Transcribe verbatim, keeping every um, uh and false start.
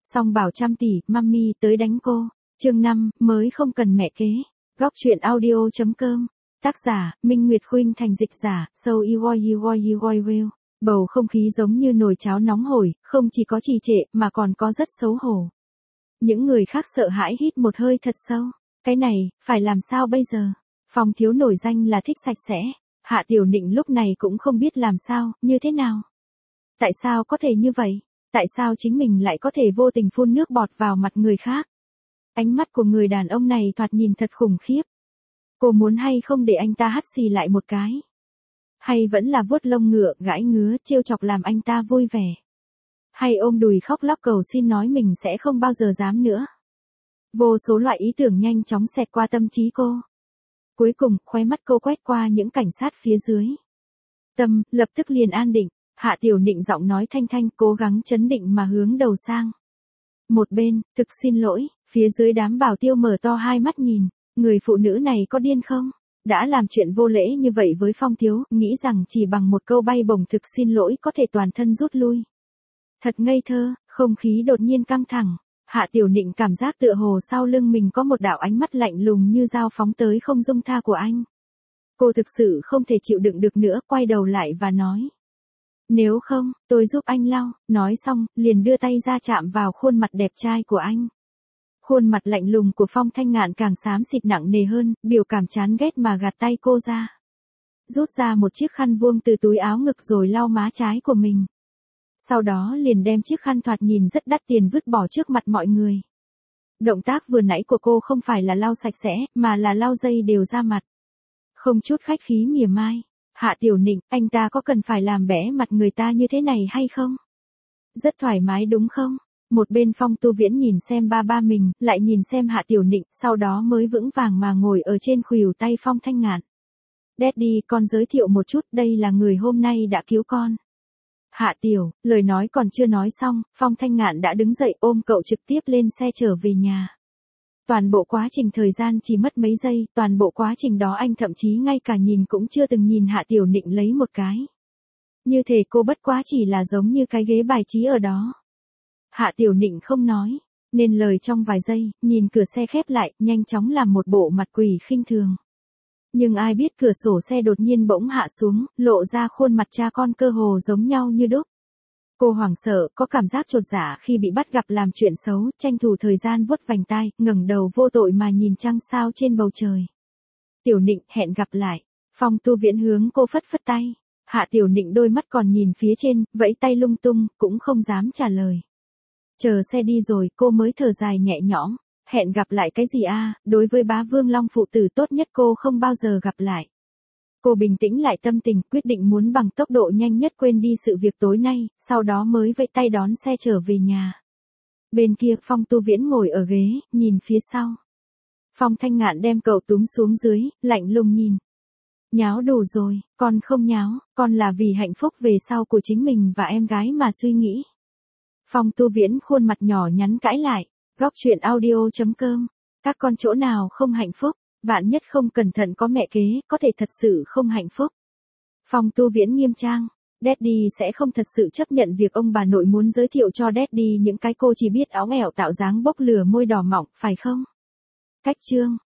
Song bảo trăm tỷ, mummy tới đánh cô. Chương năm, mới không cần mẹ kế. Góc truyện audio chấm com. Tác giả, Minh Nguyệt Khuynh thành dịch giả, So Iwoi Iwoi Iwoi Will. Bầu không khí giống như nồi cháo nóng hổi, không chỉ có trì trệ, mà còn có rất xấu hổ. Những người khác sợ hãi hít một hơi thật sâu. Cái này, phải làm sao bây giờ? Phong thiếu nổi danh là thích sạch sẽ. Hạ Tiểu Nịnh lúc này cũng không biết làm sao, như thế nào. Tại sao có thể như vậy? Tại sao chính mình lại có thể vô tình phun nước bọt vào mặt người khác? Ánh mắt của người đàn ông này thoạt nhìn thật khủng khiếp. Cô muốn hay không để anh ta hắt xì lại một cái? Hay vẫn là vuốt lông ngựa, gãi ngứa, trêu chọc làm anh ta vui vẻ? Hay ôm đùi khóc lóc cầu xin nói mình sẽ không bao giờ dám nữa? Vô số loại ý tưởng nhanh chóng xẹt qua tâm trí cô. Cuối cùng, khóe mắt cô quét qua những cảnh sát phía dưới. Tâm, lập tức liền an định. Hạ Tiểu Nịnh giọng nói thanh thanh, cố gắng chấn định mà hướng đầu sang một bên. Thực xin lỗi. Phía dưới đám bảo tiêu mở to hai mắt nhìn. Người phụ nữ này có điên không? Đã làm chuyện vô lễ như vậy với Phong thiếu, nghĩ rằng chỉ bằng một câu bay bổng thực xin lỗi có thể toàn thân rút lui. Thật ngây thơ. Không khí đột nhiên căng thẳng. Hạ Tiểu Nịnh cảm giác tựa hồ sau lưng mình có một đạo ánh mắt lạnh lùng như dao phóng tới không dung tha của anh. Cô thực sự không thể chịu đựng được nữa, quay đầu lại và nói. Nếu không, tôi giúp anh lau. Nói xong, liền đưa tay ra chạm vào khuôn mặt đẹp trai của anh. Khuôn mặt lạnh lùng của Phong Thanh Ngạn càng xám xịt nặng nề hơn, biểu cảm chán ghét mà gạt tay cô ra. Rút ra một chiếc khăn vuông từ túi áo ngực rồi lau má trái của mình. Sau đó liền đem chiếc khăn thoạt nhìn rất đắt tiền vứt bỏ trước mặt mọi người. Động tác vừa nãy của cô không phải là lau sạch sẽ, mà là lau dây đều ra mặt. Không chút khách khí mỉa mai. Hạ Tiểu Nịnh, anh ta có cần phải làm bẽ mặt người ta như thế này hay không? Rất thoải mái đúng không? Một bên Phong Tu Viễn nhìn xem ba ba mình, lại nhìn xem Hạ Tiểu Nịnh, sau đó mới vững vàng mà ngồi ở trên khuỷu tay Phong Thanh Ngạn. Daddy, con giới thiệu một chút, đây là người hôm nay đã cứu con. Hạ Tiểu, lời nói còn chưa nói xong, Phong Thanh Ngạn đã đứng dậy ôm cậu trực tiếp lên xe trở về nhà. Toàn bộ quá trình thời gian chỉ mất mấy giây, toàn bộ quá trình đó anh thậm chí ngay cả nhìn cũng chưa từng nhìn Hạ Tiểu Nịnh lấy một cái. Như thể cô bất quá chỉ là giống như cái ghế bài trí ở đó. Hạ Tiểu Nịnh không nói, nên lời trong vài giây, nhìn cửa xe khép lại, nhanh chóng làm một bộ mặt quỷ khinh thường. Nhưng ai biết cửa sổ xe đột nhiên bỗng hạ xuống, lộ ra khuôn mặt cha con cơ hồ giống nhau như đúc. Cô hoảng sợ, có cảm giác chột dạ khi bị bắt gặp làm chuyện xấu, tranh thủ thời gian vuốt vành tai, ngẩng đầu vô tội mà nhìn trăng sao trên bầu trời. Tiểu Nịnh, hẹn gặp lại. Phong Tu Viễn hướng cô phất phất tay. Hạ Tiểu Nịnh đôi mắt còn nhìn phía trên, vẫy tay lung tung, cũng không dám trả lời. Chờ xe đi rồi, cô mới thở dài nhẹ nhõm. Hẹn gặp lại cái gì a? Đối với bá Vương Long phụ tử tốt nhất cô không bao giờ gặp lại. Cô bình tĩnh lại tâm tình, quyết định muốn bằng tốc độ nhanh nhất quên đi sự việc tối nay, sau đó mới vẫy tay đón xe trở về nhà. Bên kia, Phong Tu Viễn ngồi ở ghế, nhìn phía sau. Phong Thanh Ngạn đem cậu túm xuống dưới, lạnh lùng nhìn. Nháo đủ rồi, con không nháo, con là vì hạnh phúc về sau của chính mình và em gái mà suy nghĩ. Phong Tu Viễn khuôn mặt nhỏ nhắn cãi lại. Góc truyện audio chấm com. Các con chỗ nào không hạnh phúc, vạn nhất không cẩn thận có mẹ kế, có thể thật sự không hạnh phúc. Phong Tu Viễn nghiêm trang. Daddy sẽ không thật sự chấp nhận việc ông bà nội muốn giới thiệu cho Daddy những cái cô chỉ biết áo ẻo tạo dáng bốc lửa môi đỏ mọng, phải không? Cách chương.